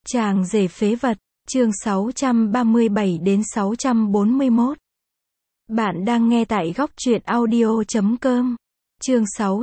Chàng rể phế vật, chương 637 đến 641. Bạn đang nghe tại góc truyện audio.com. Chương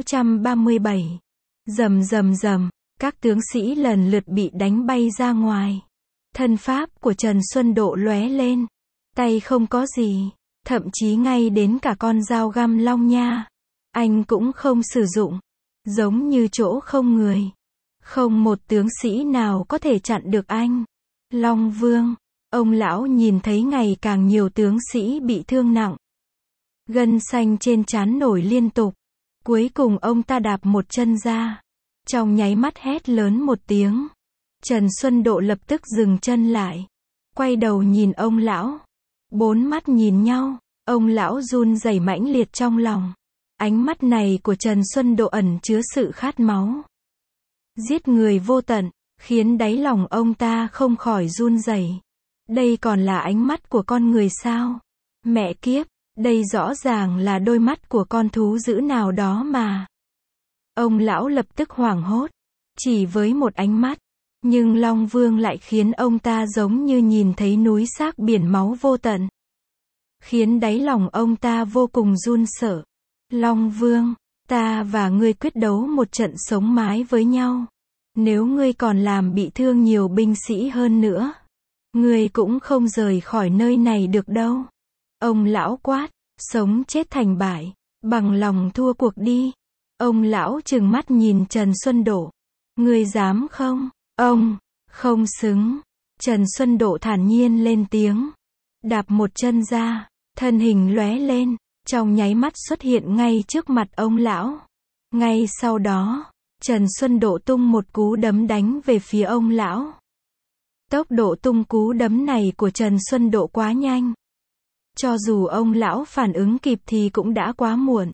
637. Rầm rầm rầm, các tướng sĩ lần lượt bị đánh bay ra ngoài. Thân pháp của Trần Xuân Độ lóe lên, tay không có gì, thậm chí ngay đến cả con dao găm long nha, anh cũng không sử dụng, giống như chỗ không người. Không một tướng sĩ nào có thể chặn được anh. Long Vương, ông lão nhìn thấy ngày càng nhiều tướng sĩ bị thương nặng. Gân xanh trên trán nổi liên tục. Cuối cùng ông ta đạp một chân ra. Trong nháy mắt hét lớn một tiếng. Trần Xuân Độ lập tức dừng chân lại. Quay đầu nhìn ông lão. Bốn mắt nhìn nhau. Ông lão run rẩy mãnh liệt trong lòng. Ánh mắt này của Trần Xuân Độ ẩn chứa sự khát máu. Giết người vô tận, khiến đáy lòng ông ta không khỏi run rẩy. Đây còn là ánh mắt của con người sao? Mẹ kiếp, đây rõ ràng là đôi mắt của con thú dữ nào đó mà. Ông lão lập tức hoảng hốt, chỉ với một ánh mắt, nhưng Long Vương lại khiến ông ta giống như nhìn thấy núi xác biển máu vô tận. Khiến đáy lòng ông ta vô cùng run sợ. Long Vương, ta và ngươi quyết đấu một trận sống mái với nhau. Nếu ngươi còn làm bị thương nhiều binh sĩ hơn nữa, ngươi cũng không rời khỏi nơi này được đâu. Ông lão quát, sống chết thành bại, bằng lòng thua cuộc đi. Ông lão trừng mắt nhìn Trần Xuân Độ. Ngươi dám không? Ông, không xứng. Trần Xuân Độ thản nhiên lên tiếng. Đạp một chân ra, thân hình lóe lên, trong nháy mắt xuất hiện ngay trước mặt ông lão. Ngay sau đó, Trần Xuân Độ tung một cú đấm đánh về phía ông lão. Tốc độ tung cú đấm này của Trần Xuân Độ quá nhanh. Cho dù ông lão phản ứng kịp thì cũng đã quá muộn.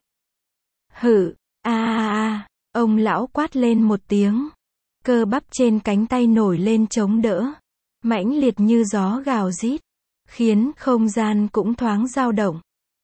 Hự, ông lão quát lên một tiếng. Cơ bắp trên cánh tay nổi lên chống đỡ. Mãnh liệt như gió gào rít. Khiến không gian cũng thoáng dao động.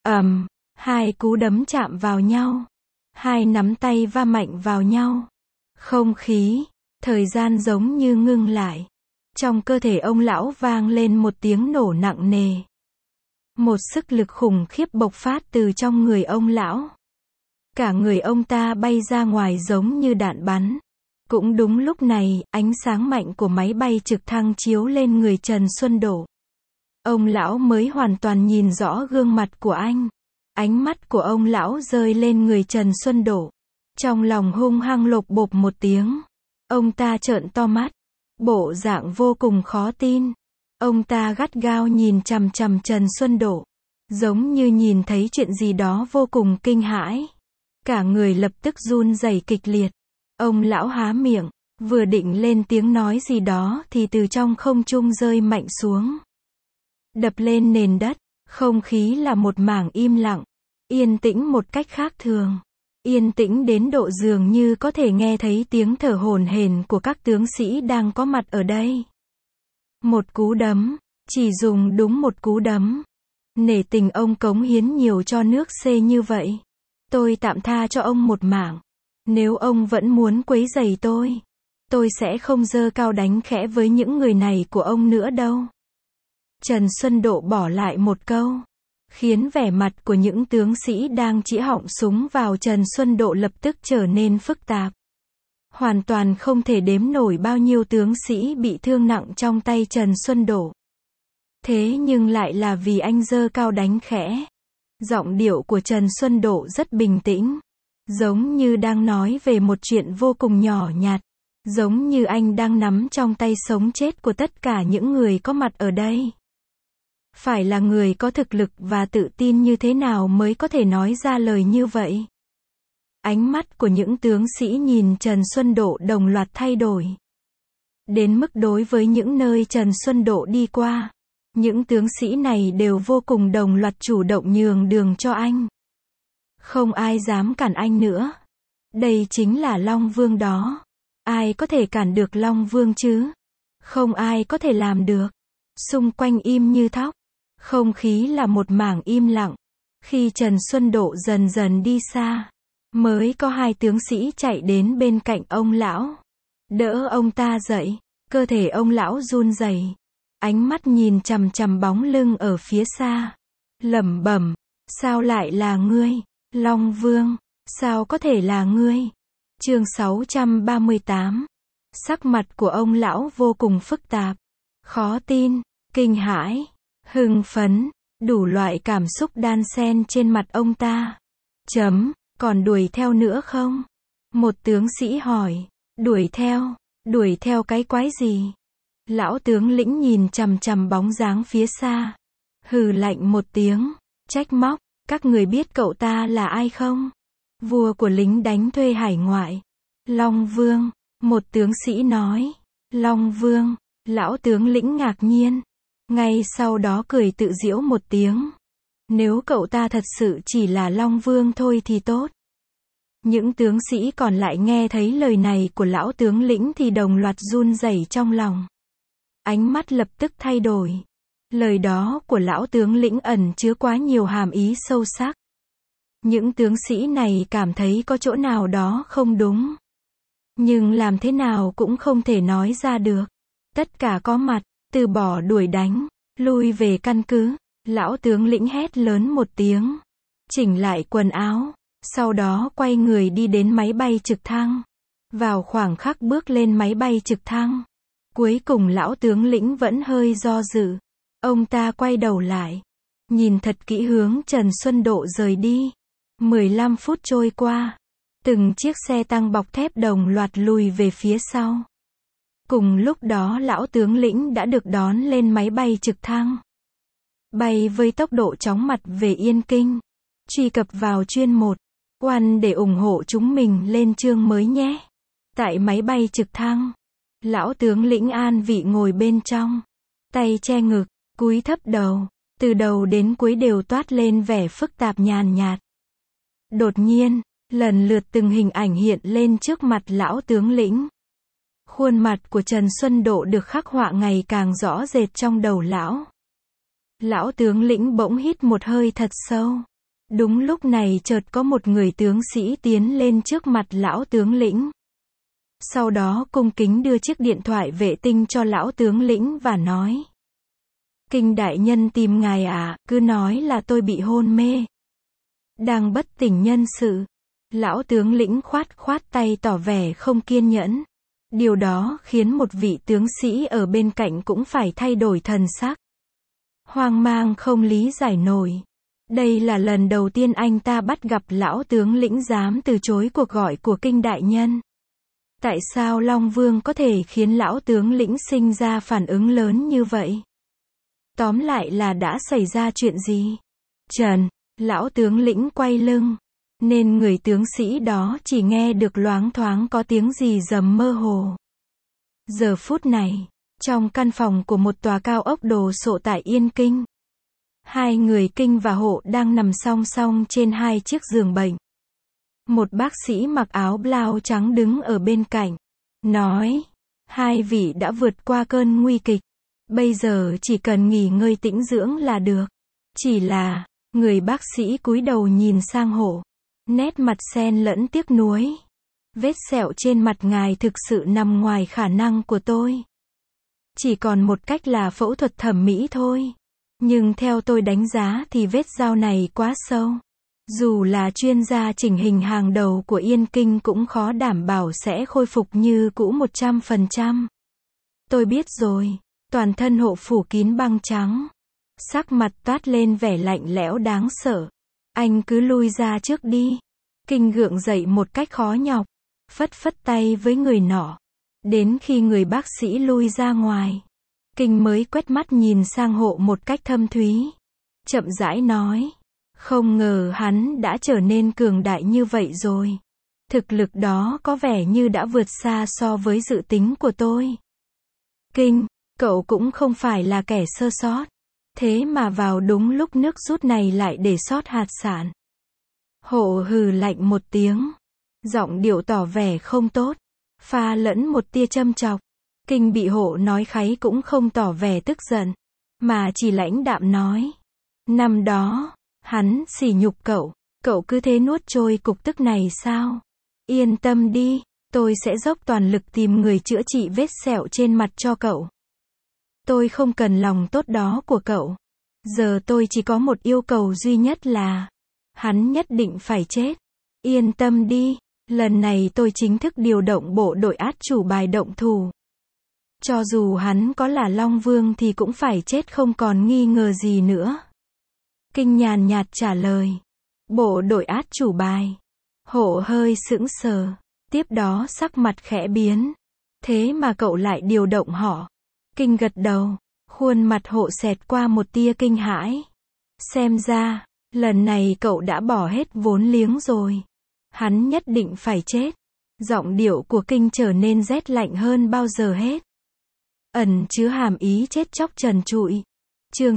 Hai cú đấm chạm vào nhau. Hai nắm tay va mạnh vào nhau. Không khí, thời gian giống như ngưng lại. Trong cơ thể ông lão vang lên một tiếng nổ nặng nề. Một sức lực khủng khiếp bộc phát từ trong người ông lão. Cả người ông ta bay ra ngoài giống như đạn bắn. Cũng đúng lúc này, ánh sáng mạnh của máy bay trực thăng chiếu lên người Trần Xuân Độ. Ông lão mới hoàn toàn nhìn rõ gương mặt của anh. Ánh mắt của ông lão rơi lên người Trần Xuân Độ. Trong lòng hung hăng lột bột một tiếng. Ông ta trợn to mắt. Bộ dạng vô cùng khó tin. Ông ta gắt gao nhìn chằm chằm Trần Xuân Độ. Giống như nhìn thấy chuyện gì đó vô cùng kinh hãi. Cả người lập tức run rẩy kịch liệt. Ông lão há miệng, vừa định lên tiếng nói gì đó thì từ trong không trung rơi mạnh xuống. Đập lên nền đất, không khí là một mảng im lặng. Yên tĩnh một cách khác thường. Yên tĩnh đến độ dường như có thể nghe thấy tiếng thở hổn hển của các tướng sĩ đang có mặt ở đây. Một cú đấm, chỉ dùng đúng một cú đấm. Nể tình ông cống hiến nhiều cho nước C như vậy. Tôi tạm tha cho ông một mạng. Nếu ông vẫn muốn quấy rầy tôi sẽ không giơ cao đánh khẽ với những người này của ông nữa đâu. Trần Xuân Độ bỏ lại một câu. Khiến vẻ mặt của những tướng sĩ đang chĩa họng súng vào Trần Xuân Độ lập tức trở nên phức tạp. Hoàn toàn không thể đếm nổi bao nhiêu tướng sĩ bị thương nặng trong tay Trần Xuân Độ. Thế nhưng lại là vì anh giơ cao đánh khẽ. Giọng điệu của Trần Xuân Độ rất bình tĩnh. Giống như đang nói về một chuyện vô cùng nhỏ nhặt. Giống như anh đang nắm trong tay sống chết của tất cả những người có mặt ở đây. Phải là người có thực lực và tự tin như thế nào mới có thể nói ra lời như vậy? Ánh mắt của những tướng sĩ nhìn Trần Xuân Độ đồng loạt thay đổi. Đến mức đối với những nơi Trần Xuân Độ đi qua, những tướng sĩ này đều vô cùng đồng loạt chủ động nhường đường cho anh. Không ai dám cản anh nữa. Đây chính là Long Vương đó. Ai có thể cản được Long Vương chứ? Không ai có thể làm được. Xung quanh im như thóc. Không khí là một mảng im lặng. Khi Trần Xuân Độ dần dần đi xa, mới có hai tướng sĩ chạy đến bên cạnh ông lão. Đỡ ông ta dậy. Cơ thể ông lão run rẩy, ánh mắt nhìn chằm chằm bóng lưng ở phía xa. Lẩm bẩm, sao lại là ngươi? Long Vương, sao có thể là ngươi? Chương 638. Sắc mặt của ông lão vô cùng phức tạp. Khó tin, kinh hãi, hưng phấn, đủ loại cảm xúc đan xen trên mặt ông ta. Còn đuổi theo nữa không? Một tướng sĩ hỏi. Đuổi theo cái quái gì? Lão tướng lĩnh nhìn chằm chằm bóng dáng phía xa. Hừ lạnh một tiếng, trách móc, các người biết cậu ta là ai không? Vua của lính đánh thuê hải ngoại. Long Vương, một tướng sĩ nói. Long Vương, lão tướng lĩnh ngạc nhiên. Ngay sau đó cười tự giễu một tiếng. Nếu cậu ta thật sự chỉ là Long Vương thôi thì tốt. Những tướng sĩ còn lại nghe thấy lời này của lão tướng lĩnh thì đồng loạt run rẩy trong lòng. Ánh mắt lập tức thay đổi. Lời đó của lão tướng lĩnh ẩn chứa quá nhiều hàm ý sâu sắc. Những tướng sĩ này cảm thấy có chỗ nào đó không đúng. Nhưng làm thế nào cũng không thể nói ra được. Tất cả có mặt, từ bỏ đuổi đánh, lui về căn cứ. Lão tướng lĩnh hét lớn một tiếng. Chỉnh lại quần áo. Sau đó quay người đi đến máy bay trực thăng. Vào khoảng khắc bước lên máy bay trực thăng. Cuối cùng lão tướng lĩnh vẫn hơi do dự. Ông ta quay đầu lại. Nhìn thật kỹ hướng Trần Xuân Độ rời đi. 15 phút trôi qua. Từng chiếc xe tăng bọc thép đồng loạt lùi về phía sau. Cùng lúc đó lão tướng lĩnh đã được đón lên máy bay trực thăng. Bay với tốc độ chóng mặt về Yên Kinh. Truy cập vào chuyên 1. Quan để ủng hộ chúng mình lên chương mới nhé. Tại máy bay trực thăng. Lão tướng lĩnh an vị ngồi bên trong. Tay che ngực, cúi thấp đầu. Từ đầu đến cuối đều toát lên vẻ phức tạp nhàn nhạt. Đột nhiên, lần lượt từng hình ảnh hiện lên trước mặt lão tướng lĩnh. Khuôn mặt của Trần Xuân Độ được khắc họa ngày càng rõ rệt trong đầu lão. Lão tướng lĩnh bỗng hít một hơi thật sâu. Đúng lúc này chợt có một người tướng sĩ tiến lên trước mặt lão tướng lĩnh. Sau đó cung kính đưa chiếc điện thoại vệ tinh cho lão tướng lĩnh và nói. Kinh đại nhân tìm ngài à, cứ nói là tôi bị hôn mê. Đang bất tỉnh nhân sự. Lão tướng lĩnh khoát tay tỏ vẻ không kiên nhẫn. Điều đó khiến một vị tướng sĩ ở bên cạnh cũng phải thay đổi thần sắc. Hoang mang không lý giải nổi. Đây là lần đầu tiên anh ta bắt gặp lão tướng lĩnh dám từ chối cuộc gọi của kinh đại nhân. Tại sao Long Vương có thể khiến lão tướng lĩnh sinh ra phản ứng lớn như vậy? Tóm lại là đã xảy ra chuyện gì? Trần, lão tướng lĩnh quay lưng. Nên người tướng sĩ đó chỉ nghe được loáng thoáng có tiếng gì rầm mơ hồ. Giờ phút này, trong căn phòng của một tòa cao ốc đồ sộ tại Yên Kinh. Hai người Kinh và Hộ đang nằm song song trên hai chiếc giường bệnh. Một bác sĩ mặc áo blau trắng đứng ở bên cạnh. Nói, hai vị đã vượt qua cơn nguy kịch. Bây giờ chỉ cần nghỉ ngơi tĩnh dưỡng là được. Chỉ là, người bác sĩ cúi đầu nhìn sang Hộ. Nét mặt xen lẫn tiếc nuối. Vết sẹo trên mặt ngài thực sự nằm ngoài khả năng của tôi. Chỉ còn một cách là phẫu thuật thẩm mỹ thôi. Nhưng theo tôi đánh giá thì vết dao này quá sâu. Dù là chuyên gia chỉnh hình hàng đầu của Yên Kinh cũng khó đảm bảo sẽ khôi phục như cũ 100%. Tôi biết rồi. Toàn thân Hộ phủ kín băng trắng. Sắc mặt toát lên vẻ lạnh lẽo đáng sợ. Anh cứ lui ra trước đi. Kinh gượng dậy một cách khó nhọc. Phất tay với người nọ. Đến khi người bác sĩ lui ra ngoài. Kinh mới quét mắt nhìn sang Hộ một cách thâm thúy. Chậm rãi nói. Không ngờ hắn đã trở nên cường đại như vậy rồi. Thực lực đó có vẻ như đã vượt xa so với dự tính của tôi. Kinh, cậu cũng không phải là kẻ sơ sót. Thế mà vào đúng lúc nước rút này lại để sót hạt sản. Hộ hừ lạnh một tiếng. Giọng điệu tỏ vẻ không tốt. Pha lẫn một tia châm chọc. Kinh bị Hộ nói kháy cũng không tỏ vẻ tức giận. Mà chỉ lãnh đạm nói. Năm đó, hắn sỉ nhục cậu. Cậu cứ thế nuốt trôi cục tức này sao? Yên tâm đi. Tôi sẽ dốc toàn lực tìm người chữa trị vết sẹo trên mặt cho cậu. Tôi không cần lòng tốt đó của cậu. Giờ tôi chỉ có một yêu cầu duy nhất là hắn nhất định phải chết. Yên tâm đi, lần này tôi chính thức điều động bộ đội át chủ bài động thủ. Cho dù hắn có là Long Vương thì cũng phải chết không còn nghi ngờ gì nữa. Kinh nhàn nhạt trả lời. Bộ đội át chủ bài. Hộ hơi sững sờ. Tiếp đó sắc mặt khẽ biến. Thế mà cậu lại điều động họ. Kinh gật đầu. Khuôn mặt hộ xẹt qua một tia kinh hãi. Xem ra, lần này cậu đã bỏ hết vốn liếng rồi. Hắn nhất định phải chết. Giọng điệu của Kinh trở nên rét lạnh hơn bao giờ hết. Ẩn chứa hàm ý chết chóc trần trụi. Chương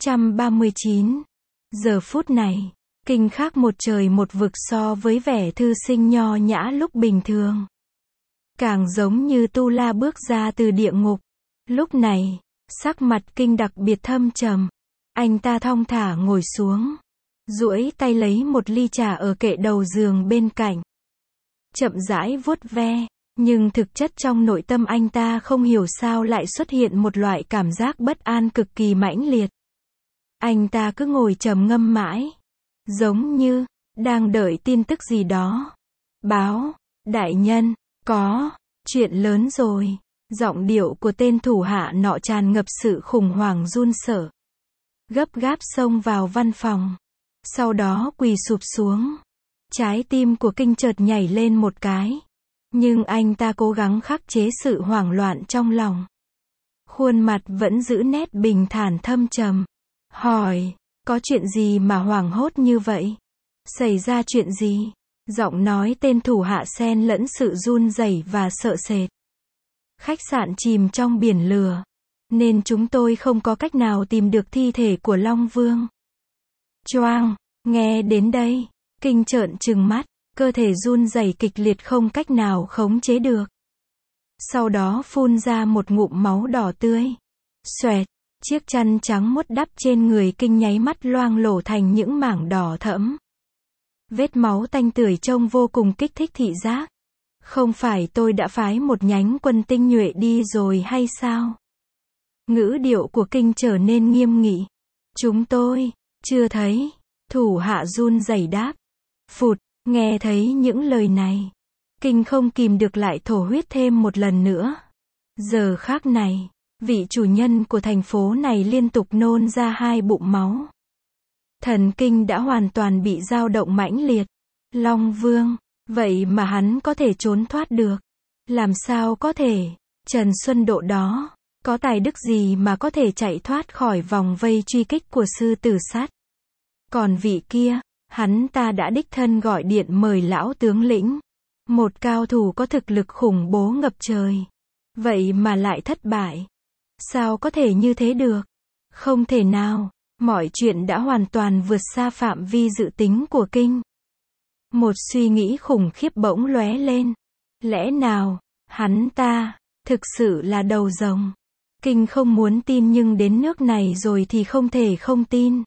639. Giờ phút này, Kinh khác một trời một vực so với vẻ thư sinh nho nhã lúc bình thường. Càng giống như tu la bước ra từ địa ngục. Lúc này, sắc mặt Kinh đặc biệt thâm trầm. Anh ta thong thả ngồi xuống. Duỗi tay lấy một ly trà ở kệ đầu giường bên cạnh. Chậm rãi vuốt ve. Nhưng thực chất trong nội tâm anh ta không hiểu sao lại xuất hiện một loại cảm giác bất an cực kỳ mãnh liệt. Anh ta cứ ngồi trầm ngâm mãi. Giống như, đang đợi tin tức gì đó. Báo, đại nhân, có, chuyện lớn rồi. Giọng điệu của tên thủ hạ nọ tràn ngập sự khủng hoảng run sợ. Gấp gáp xông vào văn phòng. Sau đó quỳ sụp xuống. Trái tim của Kinh chợt nhảy lên một cái. Nhưng anh ta cố gắng khắc chế sự hoảng loạn trong lòng. Khuôn mặt vẫn giữ nét bình thản thâm trầm. Hỏi, có chuyện gì mà hoảng hốt như vậy? Xảy ra chuyện gì? Giọng nói tên thủ hạ xen lẫn sự run rẩy và sợ sệt. Khách sạn chìm trong biển lửa. Nên chúng tôi không có cách nào tìm được thi thể của Long Vương. Choang, nghe đến đây. Kinh trợn trừng mắt. Cơ thể run rẩy kịch liệt không cách nào khống chế được. Sau đó phun ra một ngụm máu đỏ tươi. Xoẹt, chiếc chăn trắng muốt đắp trên người Kinh nháy mắt loang lổ thành những mảng đỏ thẫm. Vết máu tanh tưởi trông vô cùng kích thích thị giác. Không phải tôi đã phái một nhánh quân tinh nhuệ đi rồi hay sao? Ngữ điệu của Kinh trở nên nghiêm nghị. Chúng tôi, chưa thấy. Thủ hạ run rẩy đáp. Phụt. Nghe thấy những lời này, Kinh không kìm được lại thổ huyết thêm một lần nữa. Giờ khác này, vị chủ nhân của thành phố này liên tục nôn ra 2 bụng máu. Thần kinh đã hoàn toàn bị dao động mãnh liệt. Long Vương, vậy mà hắn có thể trốn thoát được. Làm sao có thể? Trần Xuân Độ đó, có tài đức gì mà có thể chạy thoát khỏi vòng vây truy kích của sư tử sắt? Còn vị kia, hắn ta đã đích thân gọi điện mời lão tướng lĩnh. Một cao thủ có thực lực khủng bố ngập trời. Vậy mà lại thất bại. Sao có thể như thế được? Không thể nào. Mọi chuyện đã hoàn toàn vượt xa phạm vi dự tính của Kinh. Một suy nghĩ khủng khiếp bỗng lóe lên. Lẽ nào, hắn ta, thực sự là đầu rồng? Kinh không muốn tin nhưng đến nước này rồi thì không thể không tin.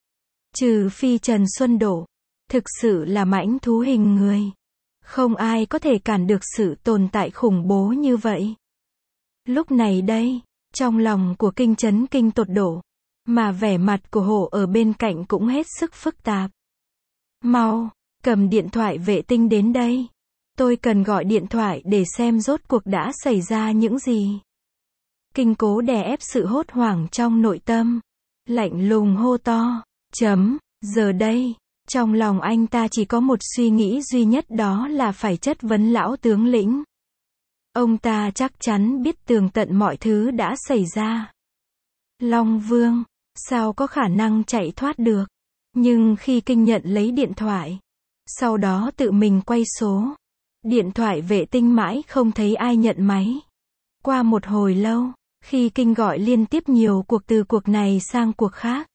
Trừ phi Trần Xuân Độ, thực sự là mãnh thú hình người. Không ai có thể cản được sự tồn tại khủng bố như vậy. Lúc này đây, trong lòng của Kinh chấn kinh tột độ, mà vẻ mặt của Hổ ở bên cạnh cũng hết sức phức tạp. Mau, cầm điện thoại vệ tinh đến đây. Tôi cần gọi điện thoại để xem rốt cuộc đã xảy ra những gì. Kinh cố đè ép sự hốt hoảng trong nội tâm. Lạnh lùng hô to. Giờ đây, trong lòng anh ta chỉ có một suy nghĩ duy nhất, đó là phải chất vấn lão tướng lĩnh. Ông ta chắc chắn biết tường tận mọi thứ đã xảy ra. Long Vương, sao có khả năng chạy thoát được? Nhưng khi Kinh nhận lấy điện thoại, sau đó tự mình quay số, điện thoại vệ tinh mãi không thấy ai nhận máy. Qua một hồi lâu, khi Kinh gọi liên tiếp nhiều cuộc từ cuộc này sang cuộc khác,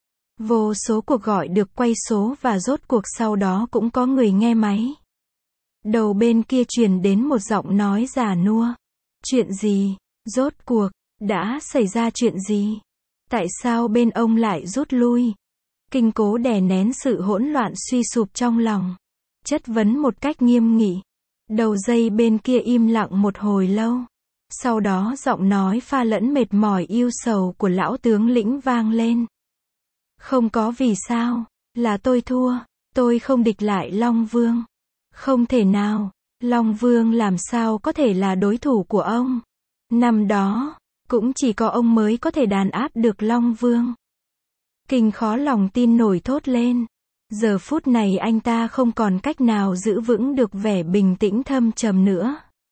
vô số cuộc gọi được quay số và rốt cuộc sau đó cũng có người nghe máy. Đầu bên kia truyền đến một giọng nói già nua. Chuyện gì? Rốt cuộc, đã xảy ra chuyện gì? Tại sao bên ông lại rút lui? Kinh cố đè nén sự hỗn loạn suy sụp trong lòng. Chất vấn một cách nghiêm nghị. Đầu dây bên kia im lặng một hồi lâu. Sau đó giọng nói pha lẫn mệt mỏi ưu sầu của lão tướng lĩnh vang lên. Không có vì sao, là tôi thua, tôi không địch lại Long Vương. Không thể nào, Long Vương làm sao có thể là đối thủ của ông. Năm đó, cũng chỉ có ông mới có thể đàn áp được Long Vương. Kinh khó lòng tin nổi thốt lên. Giờ phút này anh ta không còn cách nào giữ vững được vẻ bình tĩnh thâm trầm nữa.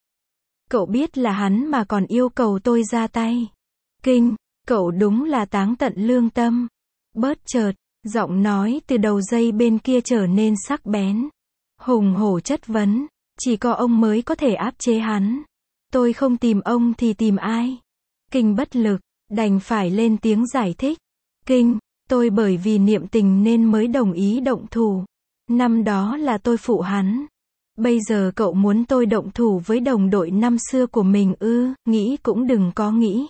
Cậu biết là hắn mà còn yêu cầu tôi ra tay. Kinh, cậu đúng là táng tận lương tâm. Bớt chợt, giọng nói từ đầu dây bên kia trở nên sắc bén. Hùng hổ chất vấn, chỉ có ông mới có thể áp chế hắn. Tôi không tìm ông thì tìm ai? Kinh bất lực, đành phải lên tiếng giải thích. Kinh, tôi bởi vì niệm tình nên mới đồng ý động thủ. Năm đó là tôi phụ hắn. Bây giờ cậu muốn tôi động thủ với đồng đội năm xưa của mình ư? Nghĩ cũng đừng có nghĩ.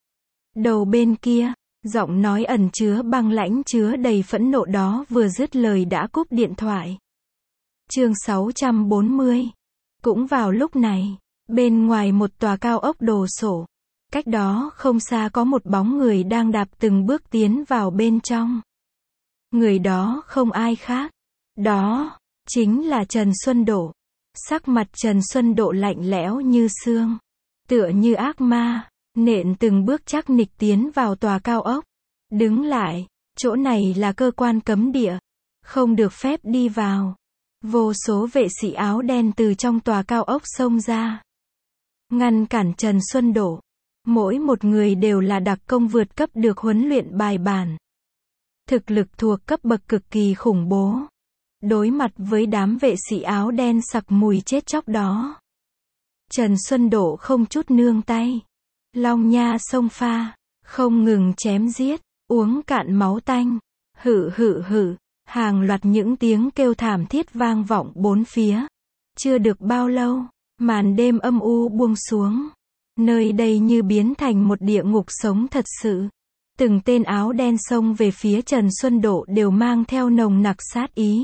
Đầu bên kia, giọng nói ẩn chứa băng lãnh chứa đầy phẫn nộ đó vừa dứt lời đã cúp điện thoại. Chương 640. Cũng vào lúc này, bên ngoài một tòa cao ốc đồ sộ, cách đó không xa có một bóng người đang đạp từng bước tiến vào bên trong. Người đó không ai khác, đó chính là Trần Xuân Độ. Sắc mặt Trần Xuân Độ lạnh lẽo như xương, tựa như ác ma, nện từng bước chắc nịch tiến vào tòa cao ốc. Đứng lại, chỗ này là cơ quan cấm địa, không được phép đi vào. Vô số vệ sĩ áo đen từ trong tòa cao ốc xông ra, ngăn cản Trần Xuân Độ. Mỗi một người đều là đặc công vượt cấp được huấn luyện bài bản. Thực lực thuộc cấp bậc cực kỳ khủng bố. Đối mặt với đám vệ sĩ áo đen sặc mùi chết chóc đó, Trần Xuân Độ không chút nương tay. Long nha xông pha, không ngừng chém giết, uống cạn máu tanh. Hự hự hự, hàng loạt những tiếng kêu thảm thiết vang vọng bốn phía. Chưa được bao lâu, màn đêm âm u buông xuống. Nơi đây như biến thành một địa ngục sống thật sự. Từng tên áo đen xông về phía Trần Xuân Độ đều mang theo nồng nặc sát ý.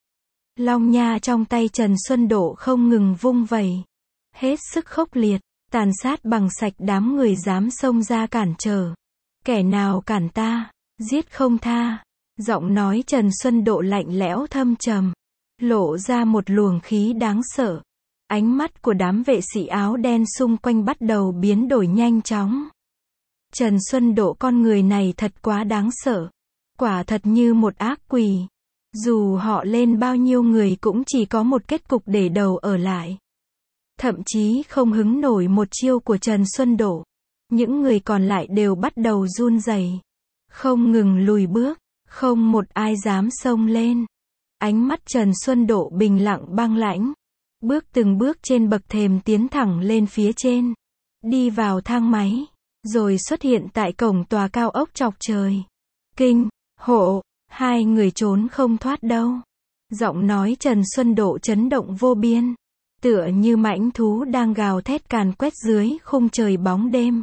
Long nha trong tay Trần Xuân Độ không ngừng vung vẩy, hết sức khốc liệt, tàn sát bằng sạch đám người dám xông ra cản trở. Kẻ nào cản ta, giết không tha. Giọng nói Trần Xuân Độ lạnh lẽo thâm trầm, lộ ra một luồng khí đáng sợ. Ánh mắt của đám vệ sĩ áo đen xung quanh bắt đầu biến đổi nhanh chóng. Trần Xuân Độ con người này thật quá đáng sợ. Quả thật như một ác quỷ. Dù họ lên bao nhiêu người cũng chỉ có một kết cục để đầu ở lại. Thậm chí không hứng nổi một chiêu của Trần Xuân Độ. Những người còn lại đều bắt đầu run rẩy, không ngừng lùi bước, không một ai dám xông lên. Ánh mắt Trần Xuân Độ bình lặng băng lãnh. Bước từng bước trên bậc thềm tiến thẳng lên phía trên. Đi vào thang máy, rồi xuất hiện tại cổng tòa cao ốc chọc trời. Kinh, hộ, hai người trốn không thoát đâu. Giọng nói Trần Xuân Độ chấn động vô biên, tựa như mãnh thú đang gào thét càn quét dưới khung trời bóng đêm.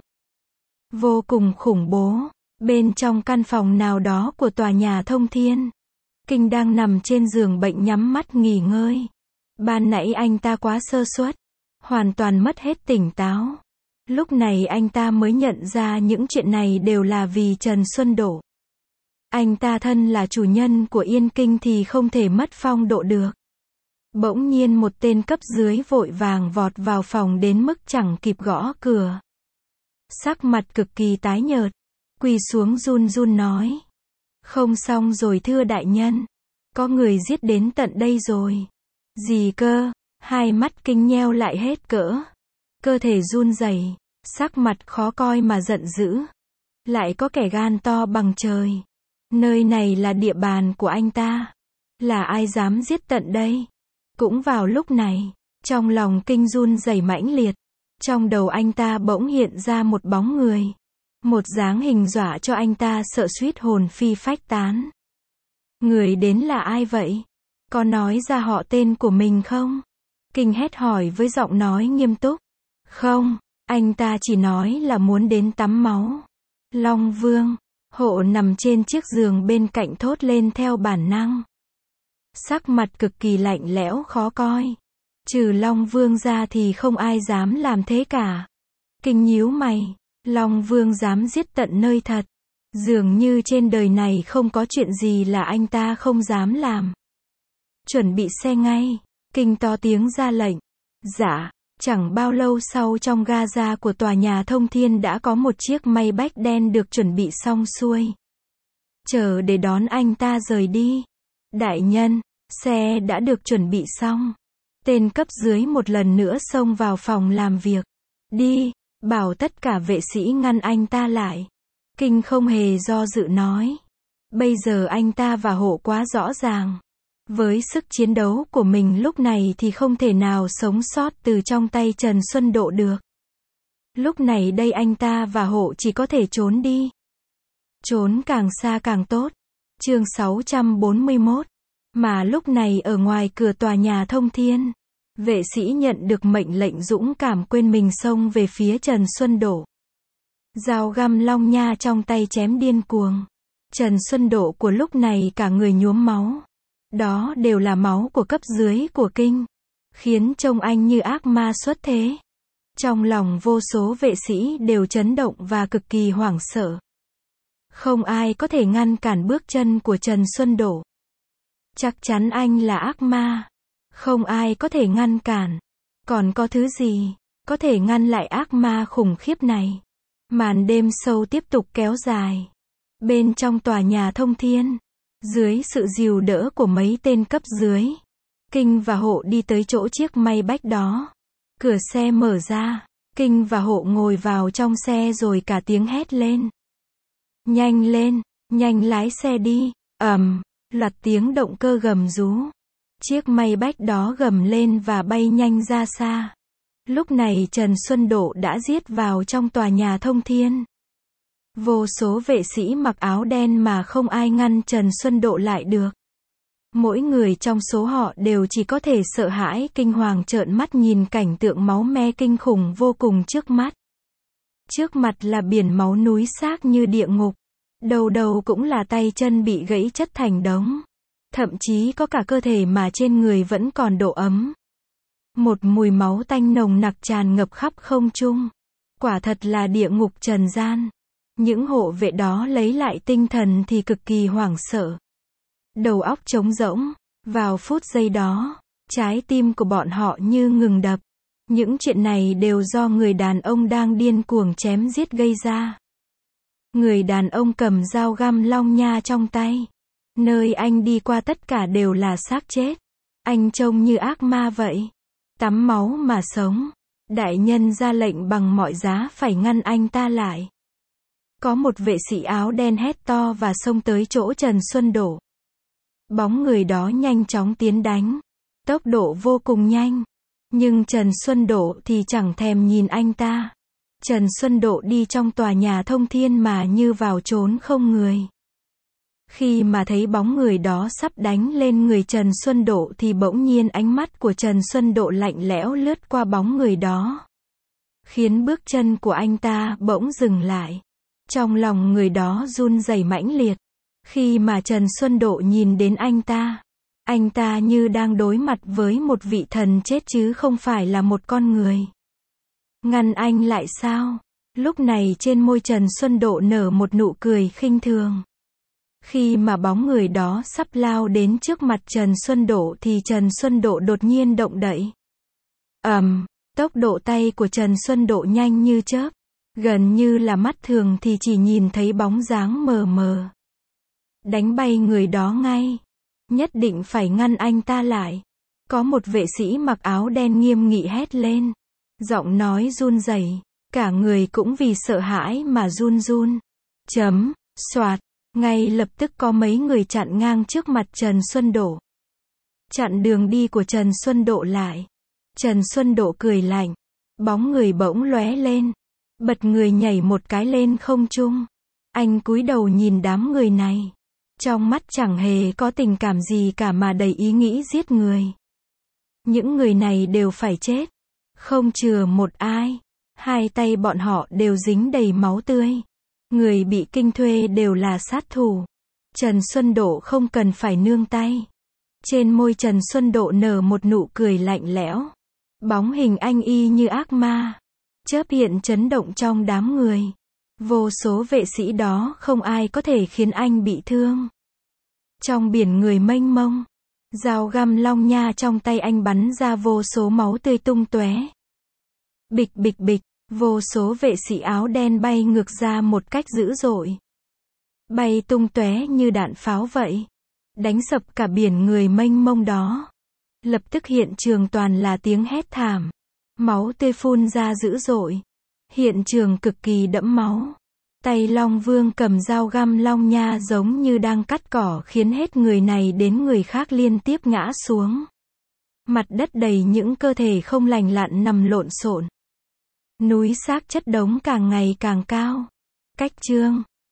Vô cùng khủng bố. Bên trong căn phòng nào đó của tòa nhà Thông Thiên, Kinh đang nằm trên giường bệnh nhắm mắt nghỉ ngơi. Ban nãy anh ta quá sơ suất, hoàn toàn mất hết tỉnh táo. Lúc này anh ta mới nhận ra những chuyện này đều là vì Trần Xuân Độ. Anh ta thân là chủ nhân của Yên Kinh thì không thể mất phong độ được. Bỗng nhiên một tên cấp dưới vội vàng vọt vào phòng đến mức chẳng kịp gõ cửa. Sắc mặt cực kỳ tái nhợt, quỳ xuống run run nói. Không xong rồi thưa đại nhân. Có người giết đến tận đây rồi. Gì cơ? Hai mắt Kinh nheo lại hết cỡ. Cơ thể run rẩy, sắc mặt khó coi mà giận dữ. Lại có kẻ gan to bằng trời. Nơi này là địa bàn của anh ta. Là ai dám giết tận đây? Cũng vào lúc này, trong lòng Kinh run rẩy mãnh liệt. Trong đầu anh ta bỗng hiện ra một bóng người. Một dáng hình dọa cho anh ta sợ suýt hồn phi phách tán. Người đến là ai vậy? Có nói ra họ tên của mình không? Kinh hét hỏi với giọng nói nghiêm túc. Không, anh ta chỉ nói là muốn đến tắm máu. Long Vương, hộ nằm trên chiếc giường bên cạnh thốt lên theo bản năng. Sắc mặt cực kỳ lạnh lẽo khó coi. Trừ Long Vương ra thì không ai dám làm thế cả. Kinh nhíu mày, Long Vương dám giết tận nơi thật. Dường như trên đời này không có chuyện gì là anh ta không dám làm. Chuẩn bị xe ngay, Kinh to tiếng ra lệnh. Dạ, chẳng bao lâu sau trong gaza của tòa nhà Thông Thiên đã có một chiếc Maybach đen được chuẩn bị xong xuôi. Chờ để đón anh ta rời đi. Đại nhân, xe đã được chuẩn bị xong. Tên cấp dưới một lần nữa xông vào phòng làm việc. Đi, bảo tất cả vệ sĩ ngăn anh ta lại. Kinh không hề do dự nói. Bây giờ anh ta và Hộ quá rõ ràng. Với sức chiến đấu của mình lúc này thì không thể nào sống sót từ trong tay Trần Xuân Độ được. Lúc này đây anh ta và Hộ chỉ có thể trốn đi. Trốn càng xa càng tốt. Chương 641. Mà lúc này ở ngoài cửa tòa nhà Thông Thiên, vệ sĩ nhận được mệnh lệnh dũng cảm quên mình xông về phía Trần Xuân Độ. Dao găm long nha trong tay chém điên cuồng. Trần Xuân Độ của lúc này cả người nhuốm máu. Đó đều là máu của cấp dưới của Kinh. Khiến trông anh như ác ma xuất thế. Trong lòng vô số vệ sĩ đều chấn động và cực kỳ hoảng sợ. Không ai có thể ngăn cản bước chân của Trần Xuân Độ. Chắc chắn anh là ác ma. Không ai có thể ngăn cản. Còn có thứ gì có thể ngăn lại ác ma khủng khiếp này? Màn đêm sâu tiếp tục kéo dài. Bên trong tòa nhà Thông Thiên, dưới sự dìu đỡ của mấy tên cấp dưới, Kinh và Hộ đi tới chỗ chiếc Maybach đó. Cửa xe mở ra, Kinh và Hộ ngồi vào trong xe rồi cả tiếng hét lên. Nhanh lên, nhanh lái xe đi. Loạt tiếng động cơ gầm rú. Chiếc Maybach đó gầm lên và bay nhanh ra xa. Lúc này Trần Xuân Độ đã giết vào trong tòa nhà Thông Thiên. Vô số vệ sĩ mặc áo đen mà không ai ngăn Trần Xuân Độ lại được. Mỗi người trong số họ đều chỉ có thể sợ hãi kinh hoàng trợn mắt nhìn cảnh tượng máu me kinh khủng vô cùng trước mắt. Trước mặt là biển máu núi xác như địa ngục. Đầu đầu cũng là tay chân bị gãy chất thành đống. Thậm chí có cả cơ thể mà trên người vẫn còn độ ấm. Một mùi máu tanh nồng nặc tràn ngập khắp không trung. Quả thật là địa ngục trần gian. Những hộ vệ đó lấy lại tinh thần thì cực kỳ hoảng sợ. Đầu óc trống rỗng. Vào phút giây đó, trái tim của bọn họ như ngừng đập. Những chuyện này đều do người đàn ông đang điên cuồng chém giết gây ra. Người đàn ông cầm dao găm long nha trong tay. Nơi anh đi qua tất cả đều là xác chết. Anh trông như ác ma vậy. Tắm máu mà sống. Đại nhân ra lệnh bằng mọi giá phải ngăn anh ta lại. Có một vệ sĩ áo đen hét to và xông tới chỗ Trần Xuân Độ. Bóng người đó nhanh chóng tiến đánh. Tốc độ vô cùng nhanh. Nhưng Trần Xuân Độ thì chẳng thèm nhìn anh ta. Trần Xuân Độ đi trong tòa nhà Thông Thiên mà như vào chốn không người. Khi mà thấy bóng người đó sắp đánh lên người Trần Xuân Độ thì bỗng nhiên ánh mắt của Trần Xuân Độ lạnh lẽo lướt qua bóng người đó. Khiến bước chân của anh ta bỗng dừng lại. Trong lòng người đó run rẩy mãnh liệt. Khi mà Trần Xuân Độ nhìn đến anh ta như đang đối mặt với một vị thần chết chứ không phải là một con người. Ngăn anh lại sao? Lúc này trên môi Trần Xuân Độ nở một nụ cười khinh thường. Khi mà bóng người đó sắp lao đến trước mặt Trần Xuân Độ thì Trần Xuân Độ đột nhiên động đậy. Tốc độ tay của Trần Xuân Độ nhanh như chớp. Gần như là mắt thường thì chỉ nhìn thấy bóng dáng mờ mờ. Đánh bay người đó ngay. Nhất định phải ngăn anh ta lại. Có một vệ sĩ mặc áo đen nghiêm nghị hét lên. Giọng nói run rẩy, cả người cũng vì sợ hãi mà run run. Soạt, ngay lập tức có mấy người chặn ngang trước mặt Trần Xuân Độ. Chặn đường đi của Trần Xuân Độ lại. Trần Xuân Độ cười lạnh. Bóng người bỗng lóe lên. Bật người nhảy một cái lên không trung. Anh cúi đầu nhìn đám người này. Trong mắt chẳng hề có tình cảm gì cả mà đầy ý nghĩ giết người. Những người này đều phải chết. Không chừa một ai. Hai tay bọn họ đều dính đầy máu tươi. Người bị Kinh thuê đều là sát thủ. Trần Xuân Độ không cần phải nương tay. Trên môi Trần Xuân Độ nở một nụ cười lạnh lẽo. Bóng hình anh y như ác ma, chớp hiện chấn động trong đám người. Vô số vệ sĩ đó không ai có thể khiến anh bị thương. Trong biển người mênh mông, dao găm long nha trong tay anh bắn ra vô số máu tươi tung tóe. Bịch bịch bịch, vô số vệ sĩ áo đen bay ngược ra một cách dữ dội. Bay tung tóe như đạn pháo vậy. Đánh sập cả biển người mênh mông đó. Lập tức hiện trường toàn là tiếng hét thảm. Máu tươi phun ra dữ dội. Hiện trường cực kỳ đẫm máu. Tay Long Vương cầm dao găm long nha giống như đang cắt cỏ khiến hết người này đến người khác liên tiếp ngã xuống. Mặt đất đầy những cơ thể không lành lặn nằm lộn xộn. Núi xác chất đống càng ngày càng cao. Cách chương